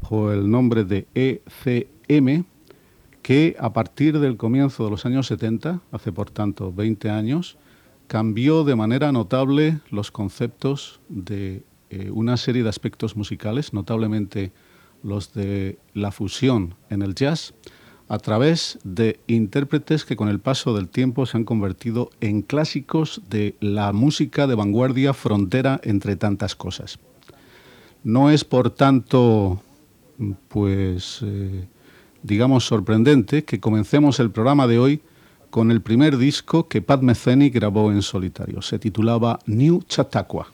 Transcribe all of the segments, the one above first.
bajo el nombre de ECM, que a partir del comienzo de los años 70, hace por tanto 20 años, cambió de manera notable los conceptos de una serie de aspectos musicales, notablemente los de la fusión en el jazz, a través de intérpretes que con el paso del tiempo se han convertido en clásicos de la música de vanguardia, frontera entre tantas cosas. No es, por tanto, digamos, sorprendente que comencemos el programa de hoy con el primer disco que Pat Metheny grabó en solitario. Se titulaba New Chautauqua.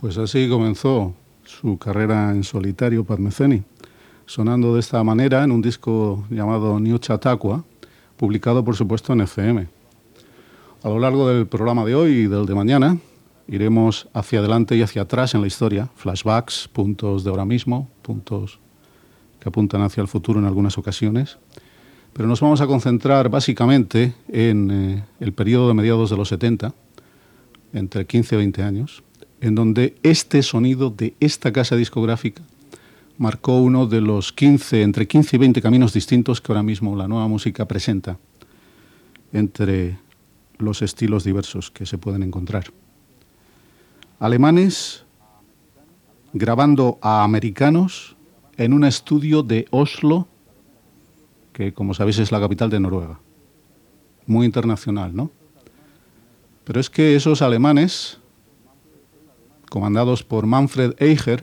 Pues así comenzó su carrera en solitario Pat Metheny, sonando de esta manera en un disco llamado New Chautauqua, publicado por supuesto en FM. A lo largo del programa de hoy y del de mañana iremos hacia adelante y hacia atrás en la historia, flashbacks, puntos de ahora mismo, puntos que apuntan hacia el futuro en algunas ocasiones, pero nos vamos a concentrar básicamente en el periodo de mediados de los 70, entre 15 y 20 años, en donde este sonido de esta casa discográfica marcó uno de los entre 15 y 20 caminos distintos que ahora mismo la nueva música presenta entre los estilos diversos que se pueden encontrar. Alemanes grabando a americanos en un estudio de Oslo, que como sabéis es la capital de Noruega. Muy internacional, ¿no? Pero es que esos alemanes, comandados por Manfred Eicher,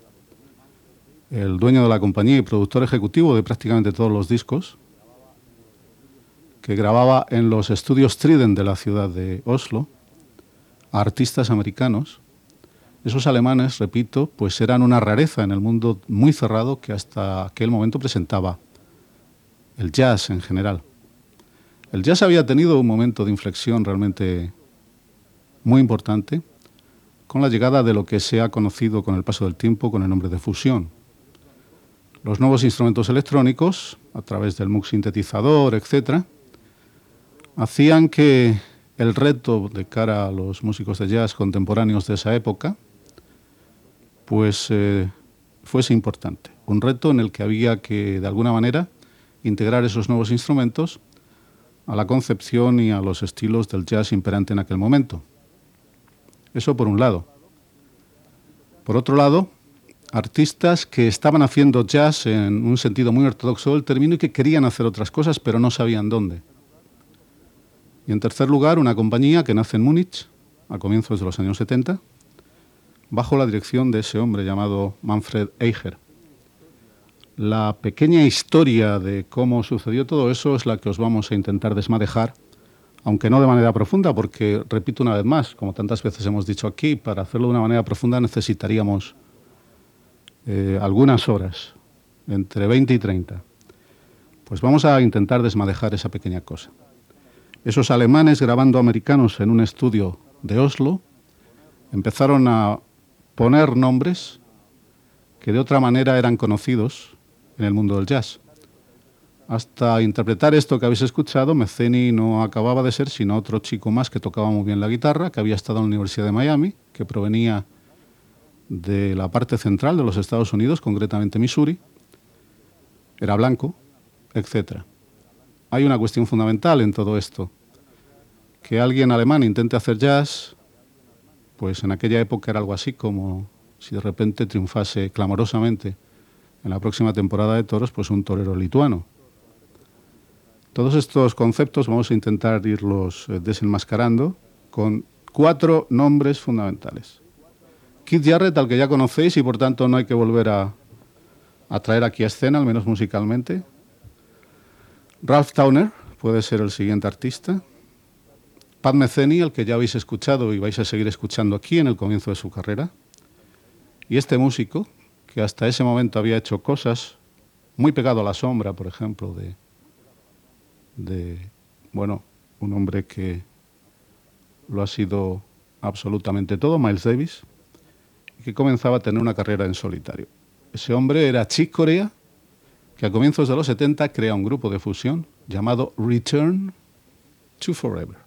el dueño de la compañía y productor ejecutivo de prácticamente todos los discos, que grababa en los estudios Trident de la ciudad de Oslo, a artistas americanos, esos alemanes, repito, pues eran una rareza en el mundo muy cerrado que hasta aquel momento presentaba el jazz en general. El jazz había tenido un momento de inflexión realmente muy importante con la llegada de lo que se ha conocido con el paso del tiempo con el nombre de fusión. Los nuevos instrumentos electrónicos, a través del Moog sintetizador, etc., hacían que el reto de cara a los músicos de jazz contemporáneos de esa época pues fuese importante. Un reto en el que había que, de alguna manera, integrar esos nuevos instrumentos a la concepción y a los estilos del jazz imperante en aquel momento. Eso por un lado. Por otro lado, artistas que estaban haciendo jazz en un sentido muy ortodoxo del término y que querían hacer otras cosas, pero no sabían dónde. Y en tercer lugar, una compañía que nace en Múnich a comienzos de los años 70, bajo la dirección de ese hombre llamado Manfred Eicher. La pequeña historia de cómo sucedió todo eso es la que os vamos a intentar desmadejar, aunque no de manera profunda, porque, repito una vez más, como tantas veces hemos dicho aquí, para hacerlo de una manera profunda necesitaríamos algunas horas, entre 20 y 30. Pues vamos a intentar desmadejar esa pequeña cosa. Esos alemanes grabando americanos en un estudio de Oslo empezaron a poner nombres que de otra manera eran conocidos en el mundo del jazz. Hasta interpretar esto que habéis escuchado, Metheny no acababa de ser sino otro chico más que tocaba muy bien la guitarra, que había estado en la Universidad de Miami, que provenía de la parte central de los Estados Unidos, concretamente Missouri, era blanco, etc. Hay una cuestión fundamental en todo esto. Que alguien alemán intente hacer jazz, pues en aquella época era algo así como si de repente triunfase clamorosamente en la próxima temporada de toros, pues un torero lituano. Todos estos conceptos vamos a intentar irlos desenmascarando con 4 nombres fundamentales. Keith Jarrett, al que ya conocéis y por tanto no hay que volver a traer aquí a escena, al menos musicalmente. Ralph Towner puede ser el siguiente artista. Pat Metheny, al que ya habéis escuchado y vais a seguir escuchando aquí en el comienzo de su carrera. Y este músico, que hasta ese momento había hecho cosas muy pegado a la sombra, por ejemplo, bueno, un hombre que lo ha sido absolutamente todo, Miles Davis, y que comenzaba a tener una carrera en solitario. Ese hombre era Chick Corea, que a comienzos de los 70 crea un grupo de fusión llamado Return to Forever.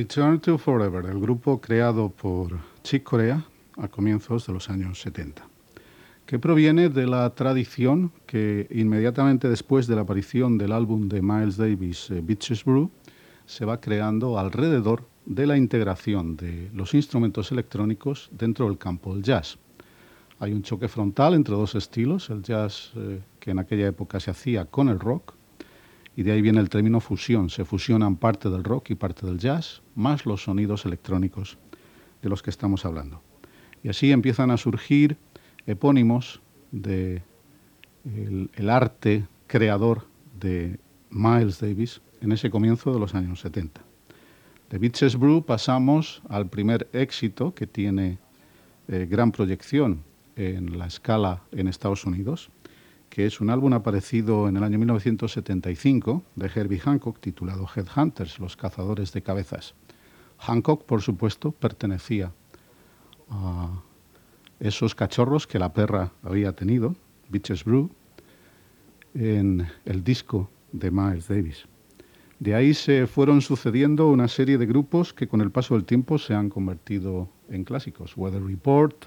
Return to Forever, el grupo creado por Chick Corea a comienzos de los años 70, que proviene de la tradición que inmediatamente después de la aparición del álbum de Miles Davis, Bitches Brew, se va creando alrededor de la integración de los instrumentos electrónicos dentro del campo del jazz. Hay un choque frontal entre dos estilos, el jazz que en aquella época se hacía con el rock, y de ahí viene el término fusión. Se fusionan parte del rock y parte del jazz, más los sonidos electrónicos de los que estamos hablando. Y así empiezan a surgir epónimos de el arte creador de Miles Davis en ese comienzo de los años 70. De Bitches Brew pasamos al primer éxito que tiene gran proyección en la escala en Estados Unidos, que es un álbum aparecido en el año 1975 de Herbie Hancock titulado Headhunters, los cazadores de cabezas. Hancock, por supuesto, pertenecía a esos cachorros que la perra había tenido, Bitches Brew, en el disco de Miles Davis. De ahí se fueron sucediendo una serie de grupos que con el paso del tiempo se han convertido en clásicos. Weather Report,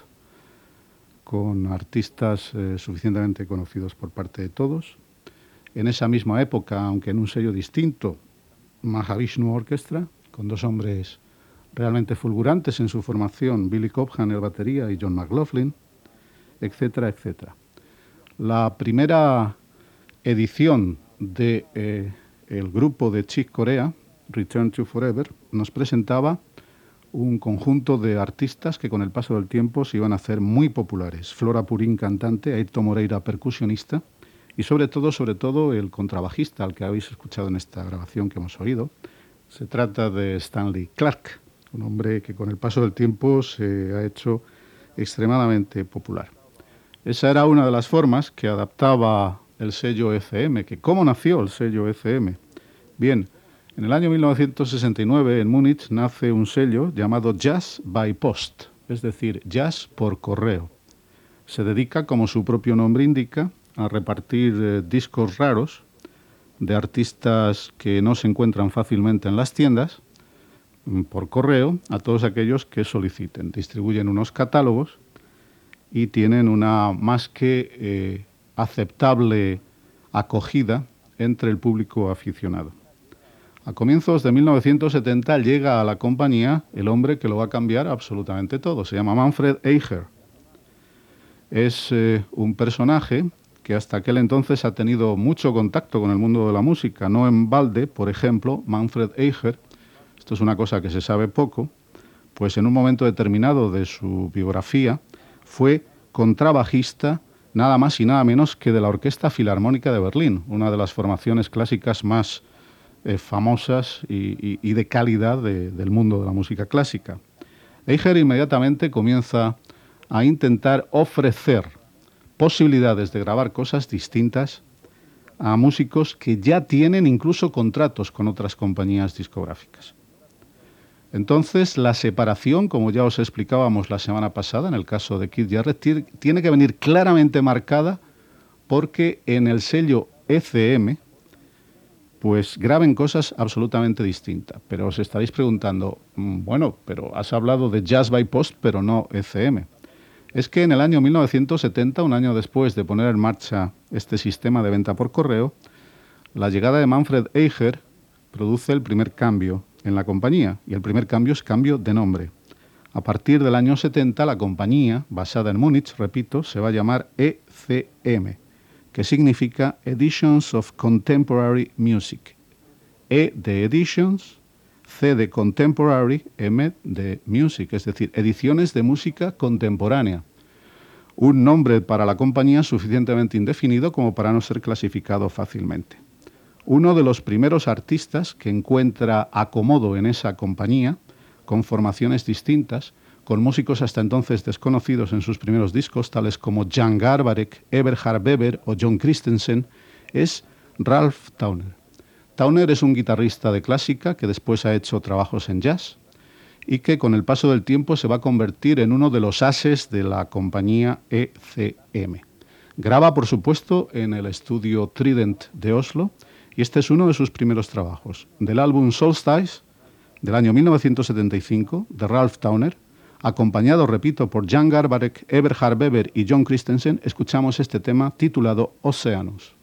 con artistas suficientemente conocidos por parte de todos. En esa misma época, aunque en un sello distinto, Mahavishnu Orchestra, con dos hombres realmente fulgurantes en su formación, Billy Cobham en batería y John McLaughlin, etcétera, etcétera. La primera edición de el grupo de Chick Corea, Return to Forever, nos presentaba un conjunto de artistas que con el paso del tiempo se iban a hacer muy populares. Flora Purin, cantante, Airto Moreira, percusionista, y sobre todo el contrabajista al que habéis escuchado en esta grabación que hemos oído. Se trata de Stanley Clarke, un hombre que con el paso del tiempo se ha hecho extremadamente popular. Esa era una de las formas que adaptaba el sello ECM. ¿Cómo nació el sello ECM? Bien, en el año 1969 en Múnich nace un sello llamado Jazz by Post, es decir, jazz por correo. Se dedica, como su propio nombre indica, a repartir discos raros de artistas que no se encuentran fácilmente en las tiendas por correo a todos aquellos que soliciten. Distribuyen unos catálogos y tienen una más que aceptable acogida entre el público aficionado. A comienzos de 1970 llega a la compañía el hombre que lo va a cambiar absolutamente todo. Se llama Manfred Eicher. Es un personaje que hasta aquel entonces ha tenido mucho contacto con el mundo de la música. No en balde, por ejemplo, Manfred Eicher, esto es una cosa que se sabe poco, pues en un momento determinado de su biografía fue contrabajista nada más y nada menos que de la Orquesta Filarmónica de Berlín, una de las formaciones clásicas más famosas y de calidad del mundo de la música clásica. Eicher inmediatamente comienza a intentar ofrecer posibilidades de grabar cosas distintas a músicos que ya tienen incluso contratos con otras compañías discográficas. Entonces, la separación, como ya os explicábamos la semana pasada, en el caso de Keith Jarrett, tiene que venir claramente marcada porque en el sello ECM, pues graben cosas absolutamente distintas. Pero os estaréis preguntando, bueno, pero has hablado de Jazz by Post, pero no ECM. Es que en el año 1970, un año después de poner en marcha este sistema de venta por correo, la llegada de Manfred Eicher produce el primer cambio en la compañía, y el primer cambio es cambio de nombre. A partir del año 70, la compañía, basada en Múnich, repito, se va a llamar ECM, que significa Editions of Contemporary Music. E de Editions, C de Contemporary, M de Music, es decir, ediciones de música contemporánea. Un nombre para la compañía suficientemente indefinido como para no ser clasificado fácilmente. Uno de los primeros artistas que encuentra acomodo en esa compañía, con formaciones distintas, con músicos hasta entonces desconocidos en sus primeros discos, tales como Jan Garbarek, Eberhard Weber o John Christensen, es Ralph Towner. Towner es un guitarrista de clásica que después ha hecho trabajos en jazz y que con el paso del tiempo se va a convertir en uno de los ases de la compañía ECM. Graba, por supuesto, en el estudio Trident de Oslo, y este es uno de sus primeros trabajos. Del álbum Solstice del año 1975, de Ralph Towner, acompañado, repito, por Jan Garbarek, Eberhard Weber y John Christensen, escuchamos este tema titulado Oceanus.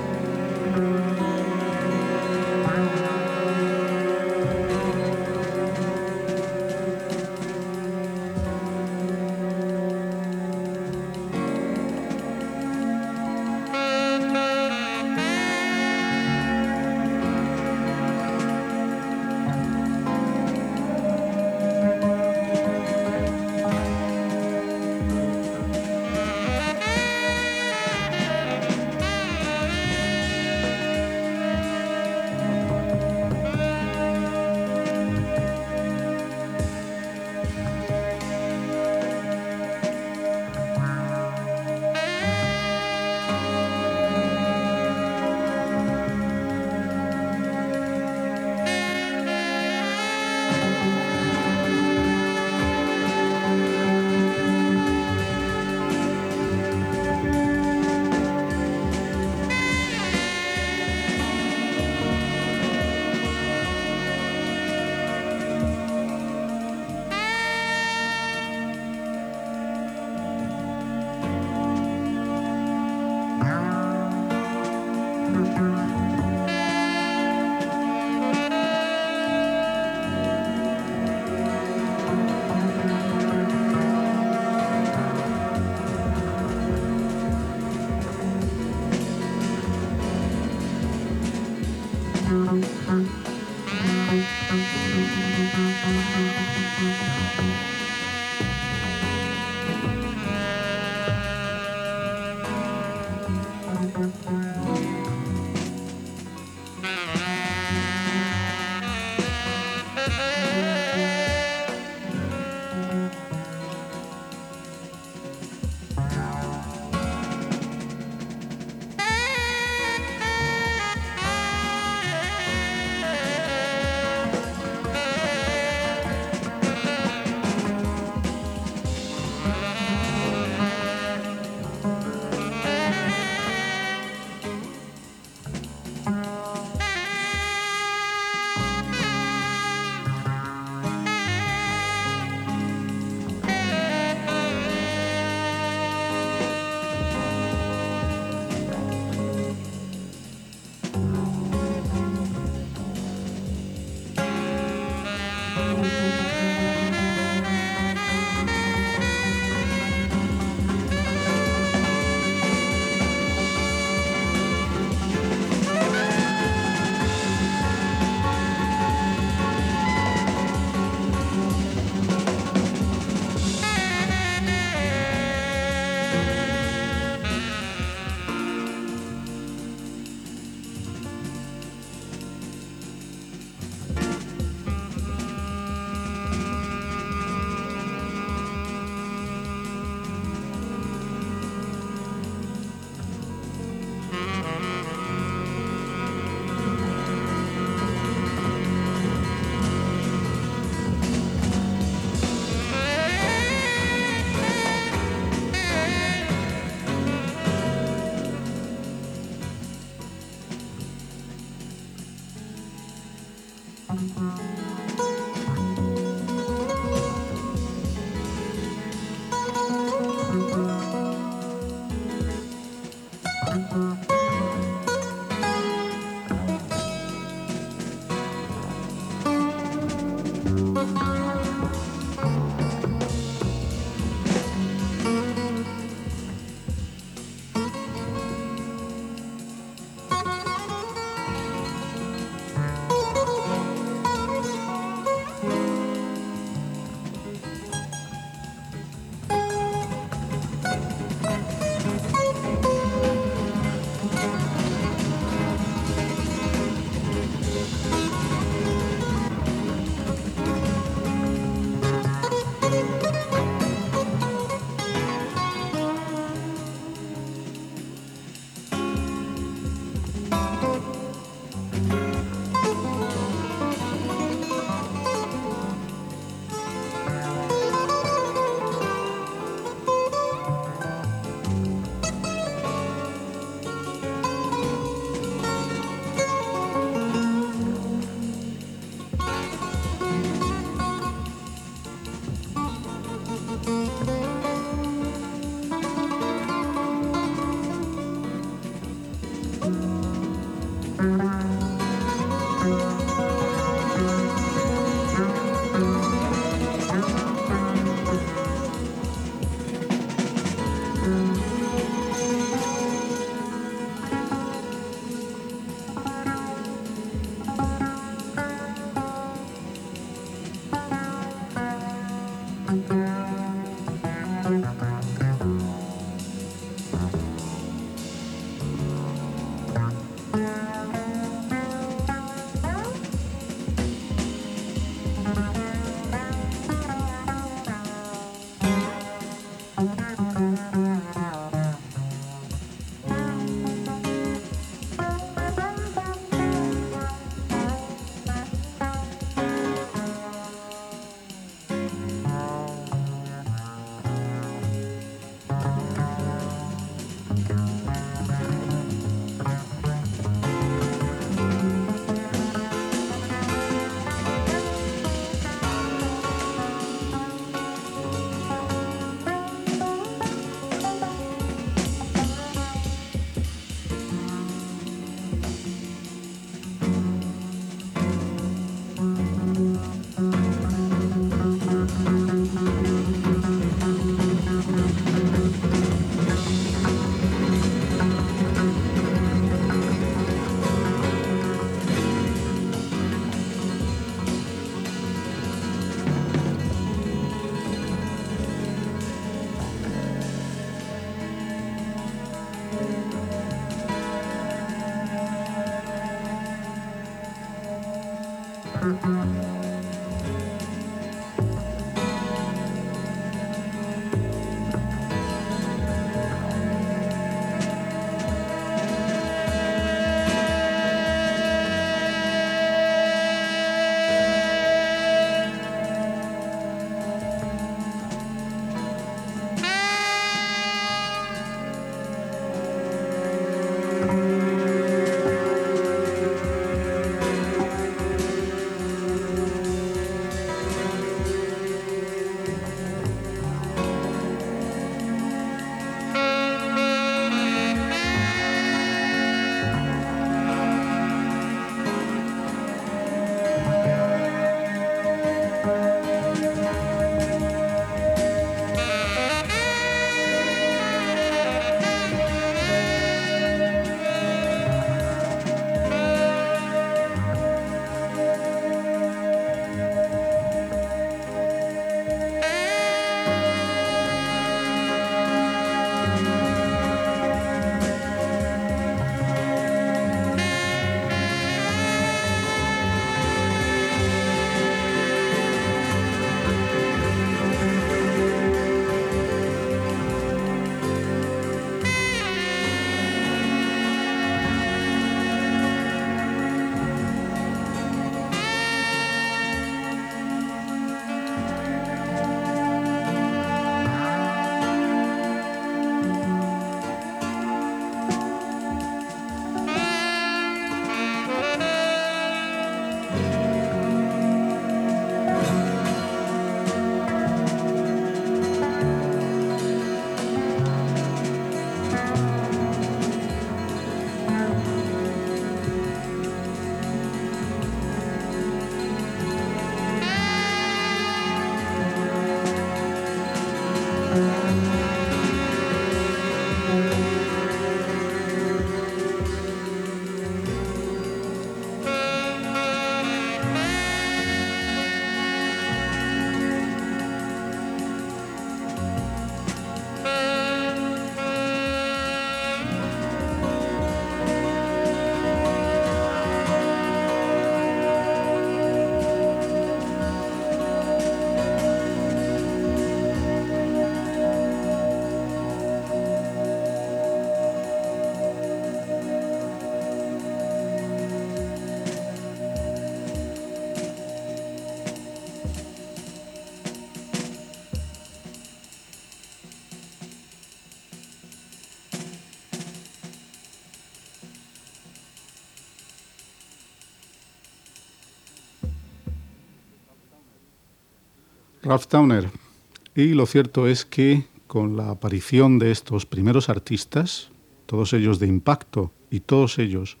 Ralph Towner. Y lo cierto es que con la aparición de estos primeros artistas, todos ellos de impacto y todos ellos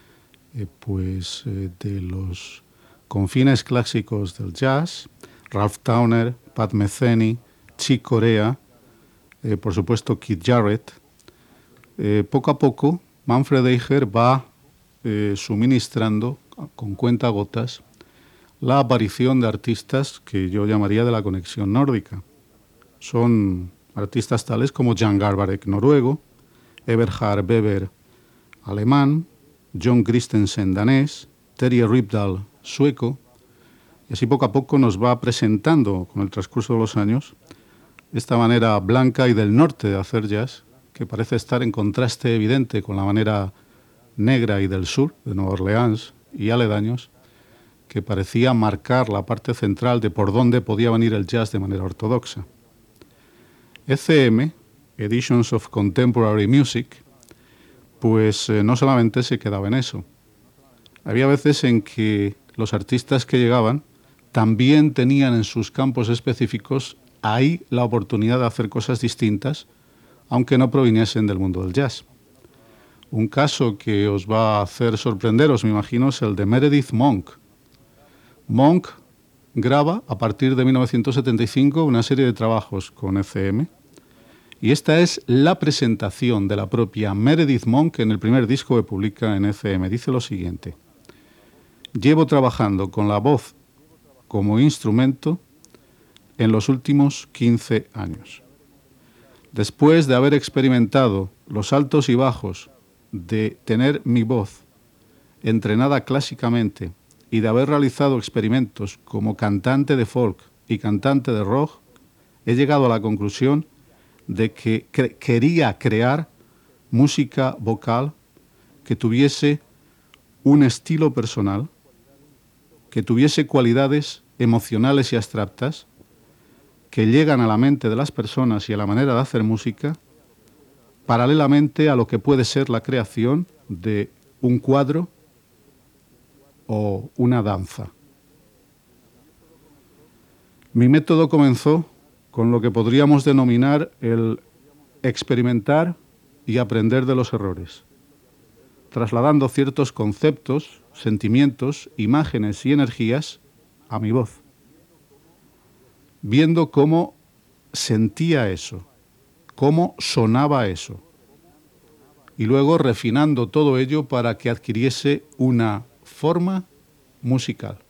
de los confines clásicos del jazz, Ralph Towner, Pat Metheny, Chick Corea, por supuesto Keith Jarrett, poco a poco Manfred Eicher va suministrando con cuentagotas la aparición de artistas que yo llamaría de la conexión nórdica. Son artistas tales como Jan Garbarek, noruego, Eberhard Weber, alemán, John Christensen, danés, Terje Rypdal, sueco, y así poco a poco nos va presentando, con el transcurso de los años, esta manera blanca y del norte de hacer jazz, que parece estar en contraste evidente con la manera negra y del sur, de Nueva Orleans y aledaños, que parecía marcar la parte central de por dónde podía venir el jazz de manera ortodoxa. ECM, Editions of Contemporary Music, no solamente se quedaba en eso. Había veces en que los artistas que llegaban también tenían en sus campos específicos ahí la oportunidad de hacer cosas distintas, aunque no proviniesen del mundo del jazz. Un caso que os va a hacer sorprenderos, me imagino, es el de Meredith Monk. Monk graba a partir de 1975 una serie de trabajos con ECM, y esta es la presentación de la propia Meredith Monk en el primer disco que publica en ECM. Dice lo siguiente: llevo trabajando con la voz como instrumento en los últimos 15 años. Después de haber experimentado los altos y bajos, de tener mi voz entrenada clásicamente y de haber realizado experimentos como cantante de folk y cantante de rock, he llegado a la conclusión de que quería crear música vocal que tuviese un estilo personal, que tuviese cualidades emocionales y abstractas que llegan a la mente de las personas y a la manera de hacer música, paralelamente a lo que puede ser la creación de un cuadro o una danza. Mi método comenzó con lo que podríamos denominar el experimentar y aprender de los errores, trasladando ciertos conceptos, sentimientos, imágenes y energías a mi voz, viendo cómo sentía eso, cómo sonaba eso, y luego refinando todo ello para que adquiriese una forma musical.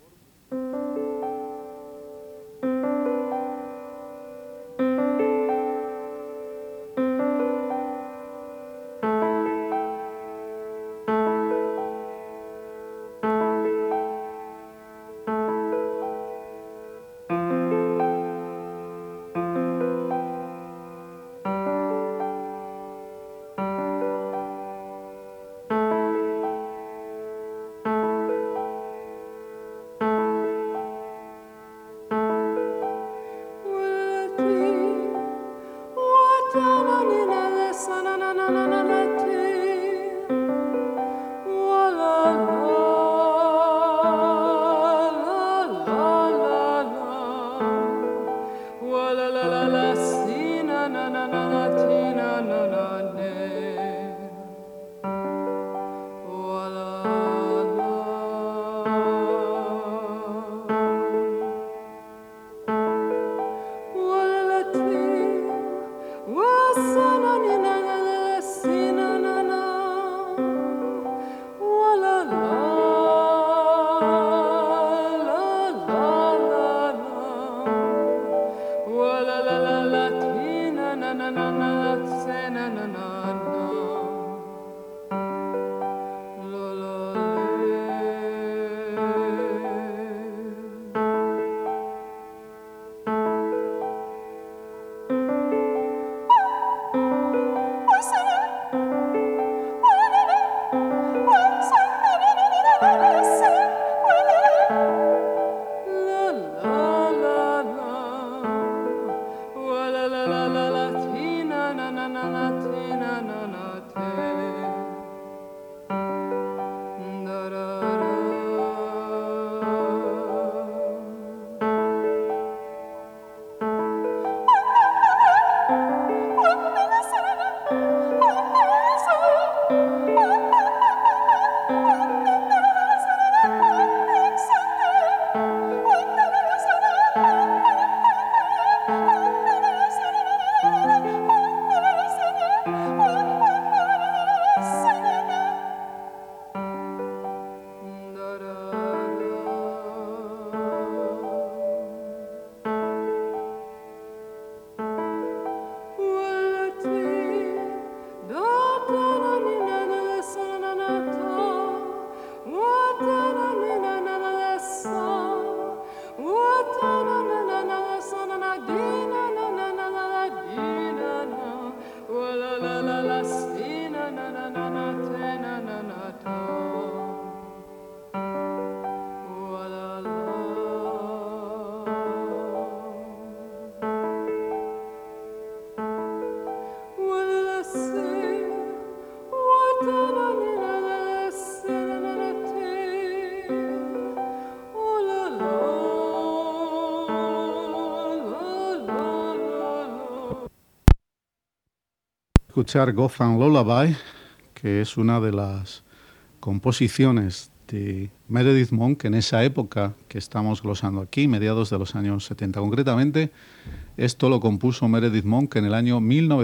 escuchar Gotham Lullaby, que es una de las composiciones de Meredith Monk en esa época que estamos glosando aquí, mediados de los años 70. Concretamente, esto lo compuso Meredith Monk en el año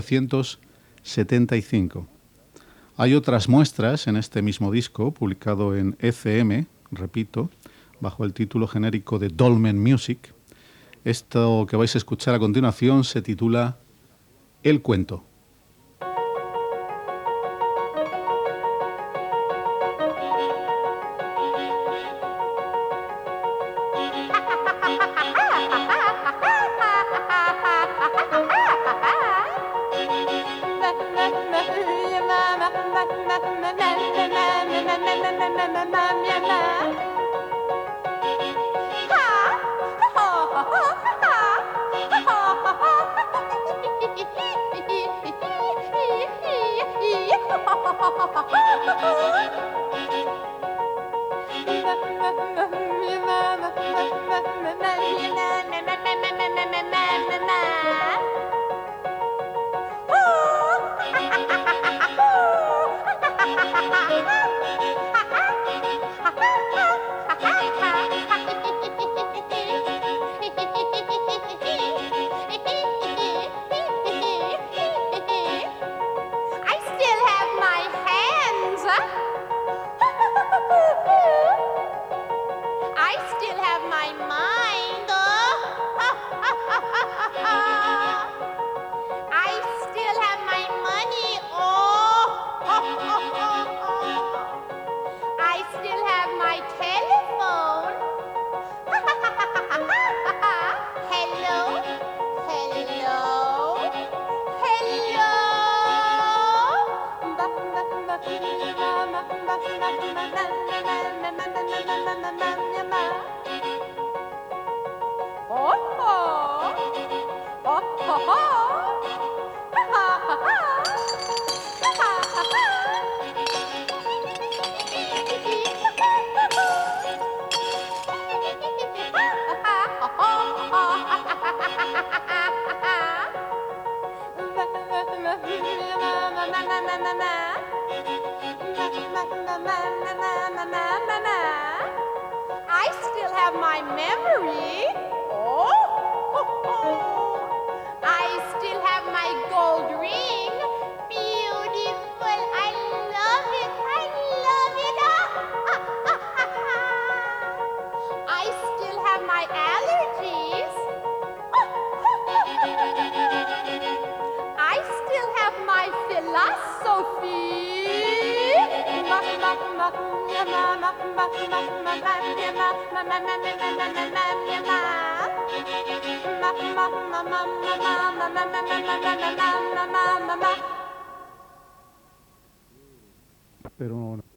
1975. Hay otras muestras en este mismo disco, publicado en ECM, repito, bajo el título genérico de Dolmen Music. Esto que vais a escuchar a continuación se titula El cuento. I still have my memory. I still have my gold ring. Beautiful. I love it. I love it. I still have my allergies. I still have my philosophy. Pero